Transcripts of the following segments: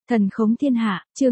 Thần khống thiên hạ, chương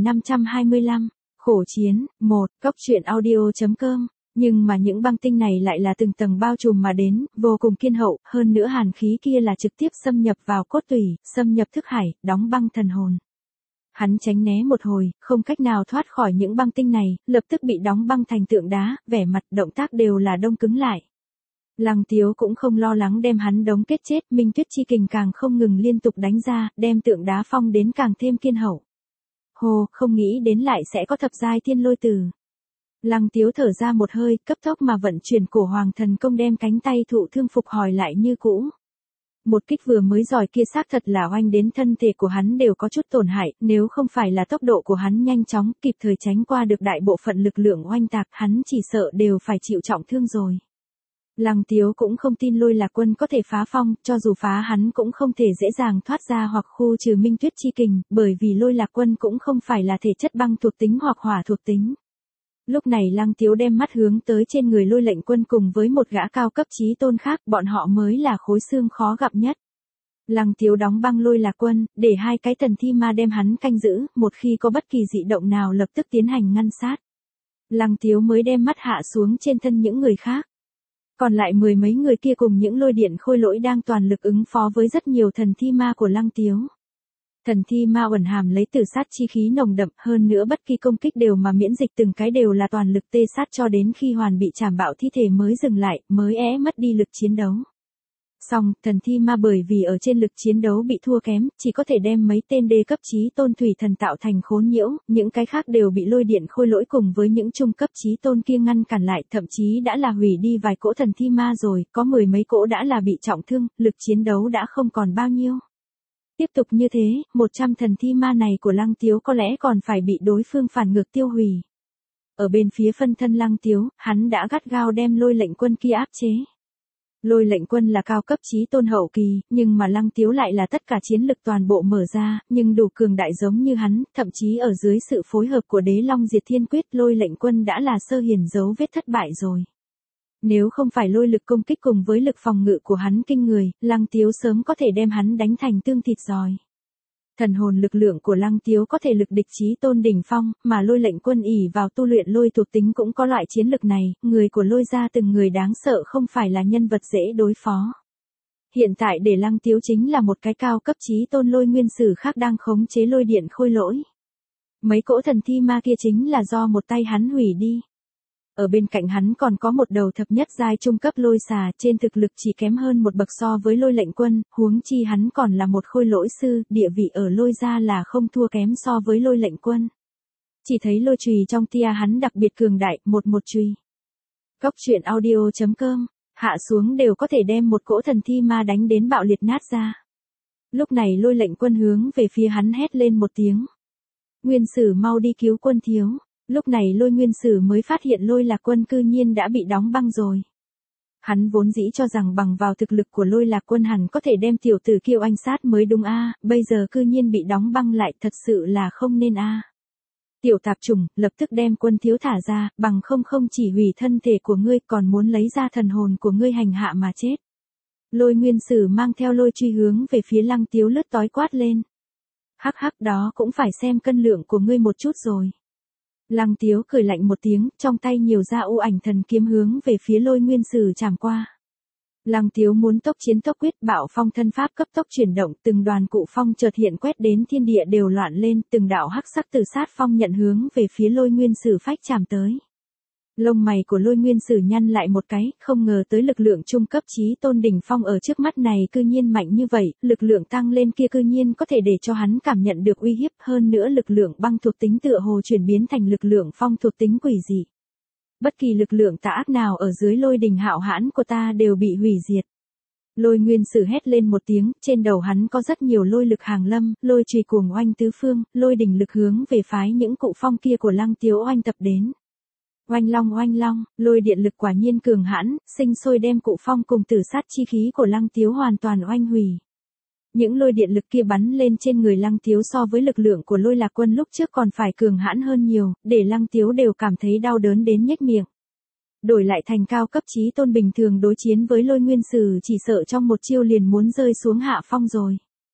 2525, khổ chiến, 1, cốc truyện audio.com. Nhưng mà những băng tinh này lại là từng tầng bao trùm mà đến, vô cùng kiên hậu, hơn nữa hàn khí kia là trực tiếp xâm nhập vào cốt tủy, xâm nhập thức hải, đóng băng thần hồn. Hắn tránh né một hồi, không cách nào thoát khỏi những băng tinh này, lập tức bị đóng băng thành tượng đá, vẻ mặt, động tác đều là đông cứng lại. Lăng Tiếu cũng không lo lắng đem hắn đóng kết chết, Minh Tuyết chi kình càng không ngừng liên tục đánh ra, đem tượng đá phong đến càng thêm kiên hậu. Hồ, không nghĩ đến lại sẽ có thập giai thiên lôi tử. Lăng Tiếu thở ra một hơi, cấp tốc mà vận chuyển cổ hoàng thần công đem cánh tay thụ thương phục hồi lại như cũ. Một kích vừa mới giỏi kia xác thật là oanh đến thân thể của hắn đều có chút tổn hại, nếu không phải là tốc độ của hắn nhanh chóng, kịp thời tránh qua được đại bộ phận lực lượng oanh tạc, hắn chỉ sợ đều phải chịu trọng thương rồi. Lăng Tiếu cũng không tin Lôi Lạc Quân có thể phá phong, cho dù phá hắn cũng không thể dễ dàng thoát ra hoặc khu trừ Minh Tuyết chi kình, bởi vì Lôi Lạc Quân cũng không phải là thể chất băng thuộc tính hoặc hỏa thuộc tính. Lúc này Lăng Tiếu đem mắt hướng tới trên người Lôi Lệnh Quân cùng với một gã cao cấp chí tôn khác, bọn họ mới là khối xương khó gặp nhất. Lăng Tiếu đóng băng Lôi Lạc Quân, để hai cái thần thi ma đem hắn canh giữ, một khi có bất kỳ dị động nào lập tức tiến hành ngăn sát. Lăng Tiếu mới đem mắt hạ xuống trên thân những người khác. Còn lại mười mấy người kia cùng những lôi điện khôi lỗi đang toàn lực ứng phó với rất nhiều thần thi ma của Lăng Tiếu. Thần thi ma uẩn hàm lấy tử sát chi khí nồng đậm, hơn nữa bất kỳ công kích đều mà miễn dịch, từng cái đều là toàn lực tê sát cho đến khi hoàn bị chảm bạo thi thể mới dừng lại, mới mất đi lực chiến đấu. Song, thần thi ma bởi vì ở trên lực chiến đấu bị thua kém, chỉ có thể đem mấy tên đê cấp chí tôn thủy thần tạo thành khốn nhiễu, những cái khác đều bị lôi điện khôi lỗi cùng với những trung cấp chí tôn kia ngăn cản lại, thậm chí đã là hủy đi vài cỗ thần thi ma rồi, có mười mấy cỗ đã là bị trọng thương, lực chiến đấu đã không còn bao nhiêu. Tiếp tục như thế, 100 thần thi ma này của Lăng Tiếu có lẽ còn phải bị đối phương phản ngược tiêu hủy. Ở bên phía phân thân Lăng Tiếu, hắn đã gắt gao đem Lôi Lệnh Quân kia áp chế. Lôi Lệnh Quân là cao cấp chí tôn hậu kỳ, nhưng mà Lăng Tiếu lại là tất cả chiến lực toàn bộ mở ra, nhưng đủ cường đại giống như hắn, thậm chí ở dưới sự phối hợp của Đế Long Diệt Thiên Quyết, Lôi Lệnh Quân đã là sơ hiển dấu vết thất bại rồi. Nếu không phải lôi lực công kích cùng với lực phòng ngự của hắn kinh người, Lăng Tiếu sớm có thể đem hắn đánh thành tương thịt giòi. Thần hồn lực lượng của Lăng Tiếu có thể lực địch chí tôn đỉnh phong, mà Lôi Lệnh Quân ỷ vào tu luyện lôi thuộc tính cũng có loại chiến lực này, người của Lôi gia từng người đáng sợ không phải là nhân vật dễ đối phó. Hiện tại để Lăng Tiếu chính là một cái cao cấp chí tôn lôi nguyên sử khác đang khống chế lôi điện khôi lỗi. Mấy cỗ thần thi ma kia chính là do một tay hắn hủy đi. Ở bên cạnh hắn còn có một đầu thập nhất giai trung cấp lôi xà, trên thực lực chỉ kém hơn một bậc so với Lôi Lệnh Quân, huống chi hắn còn là một khôi lỗi sư, địa vị ở Lôi gia là không thua kém so với Lôi Lệnh Quân. Chỉ thấy lôi chùy trong tia hắn đặc biệt cường đại, một chùy. Cốc truyện audio.com, hạ xuống đều có thể đem một cỗ thần thi ma đánh đến bạo liệt nát ra. Lúc này Lôi Lệnh Quân hướng về phía hắn hét lên một tiếng. Nguyên Sử mau đi cứu Quân thiếu. Lúc này Lôi Nguyên Sử mới phát hiện Lôi Lạc Quân cư nhiên đã bị đóng băng rồi. Hắn vốn dĩ cho rằng bằng vào thực lực của Lôi Lạc Quân hẳn có thể đem tiểu tử kia oanh sát mới đúng a, bây giờ cư nhiên bị đóng băng lại, thật sự là không nên a. Tiểu tạp chủng, lập tức đem Quân thiếu thả ra, bằng không chỉ hủy thân thể của ngươi còn muốn lấy ra thần hồn của ngươi hành hạ mà chết. Lôi Nguyên Sử mang theo lôi truy hướng về phía Lăng Tiếu lướt tói quát lên. Hắc hắc, đó cũng phải xem cân lượng của ngươi một chút rồi. Lăng Tiếu cười lạnh một tiếng, trong tay nhiều ra u ảnh thần kiếm hướng về phía Lôi Nguyên Sử chạm qua. Lăng Tiếu muốn tốc chiến tốc quyết, bạo phong thân pháp cấp tốc chuyển động, từng đoàn cụ phong chợt hiện quét đến thiên địa đều loạn lên, từng đạo hắc sắc tử sát phong nhận hướng về phía Lôi Nguyên Sử phách chạm tới. Lông mày của Lôi Nguyên Sử nhăn lại một cái, không ngờ tới lực lượng trung cấp chí tôn đỉnh phong ở trước mắt này cư nhiên mạnh như vậy, lực lượng tăng lên kia cư nhiên có thể để cho hắn cảm nhận được uy hiếp, hơn nữa lực lượng băng thuộc tính tựa hồ chuyển biến thành lực lượng phong thuộc tính quỷ dị. Bất kỳ lực lượng tà ác nào ở dưới lôi đình hạo hãn của ta đều bị hủy diệt. Lôi Nguyên Sử hét lên một tiếng, trên đầu hắn có rất nhiều lôi lực hàng lâm, lôi chùy cuồng oanh tứ phương, lôi đình lực hướng về phái những cụ phong kia của Lăng Tiếu oanh tập đến. Oanh long, lôi điện lực quả nhiên cường hãn, sinh sôi đem cụ phong cùng tử sát chi khí của Lăng Tiếu hoàn toàn oanh hủy. Những lôi điện lực kia bắn lên trên người Lăng Tiếu so với lực lượng của Lôi Lạc Quân lúc trước còn phải cường hãn hơn nhiều, để Lăng Tiếu đều cảm thấy đau đớn đến nhếch miệng. Đổi lại thành cao cấp chí tôn bình thường đối chiến với Lôi Nguyên Sử chỉ sợ trong một chiêu liền muốn rơi xuống hạ phong rồi.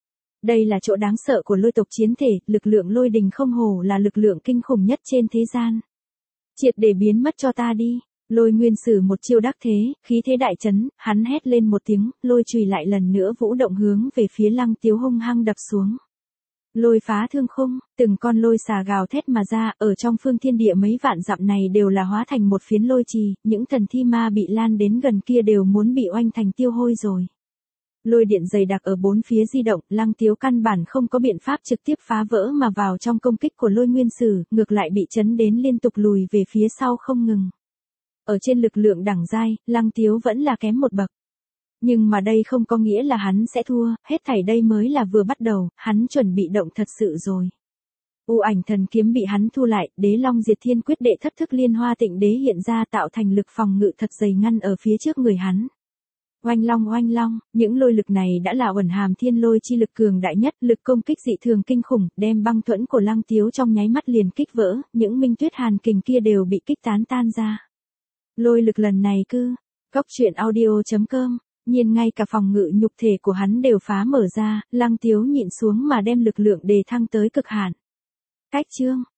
Đây là chỗ đáng sợ của lôi tộc chiến thể, lực lượng lôi đình không hổ là lực lượng kinh khủng nhất trên thế gian. Triệt để biến mất cho ta đi. Lôi nguyên sử một chiêu đắc thế, khí thế đại chấn, hắn hét lên một tiếng, lôi chùy lại lần nữa vũ động hướng về phía Lăng Tiếu hung hăng đập xuống. Lôi phá thương khung, từng con lôi xà gào thét mà ra, ở trong phương thiên địa mấy vạn dặm này đều là hóa thành một phiến lôi trì, những thần thi ma bị lan đến gần kia đều muốn bị oanh thành tiêu hôi rồi. Lôi điện dày đặc ở bốn phía di động, Lăng Tiếu căn bản không có biện pháp trực tiếp phá vỡ mà vào trong công kích của lôi nguyên sử, ngược lại bị chấn đến liên tục lùi về phía sau không ngừng. Ở trên lực lượng đẳng giai, Lăng Tiếu vẫn là kém một bậc. Nhưng mà đây không có nghĩa là hắn sẽ thua, hết thảy đây mới là vừa bắt đầu, hắn chuẩn bị động thật sự rồi. U ảnh thần kiếm bị hắn thu lại, Đế Long Diệt Thiên Quyết đệ thất thức Liên Hoa Tịnh Đế hiện ra tạo thành lực phòng ngự thật dày ngăn ở phía trước người hắn. Oanh long, những lôi lực này đã là uẩn hàm thiên lôi chi lực cường đại nhất, lực công kích dị thường kinh khủng, đem băng thuẫn của Lăng Tiếu trong nháy mắt liền kích vỡ, những minh tuyết hàn kình kia đều bị kích tán tan ra. Lôi lực lần này Cóc truyện audio.com, nhiên ngay cả phòng ngự nhục thể của hắn đều phá mở ra, Lăng Tiếu nhịn xuống mà đem lực lượng đề thăng tới cực hạn. Cách chương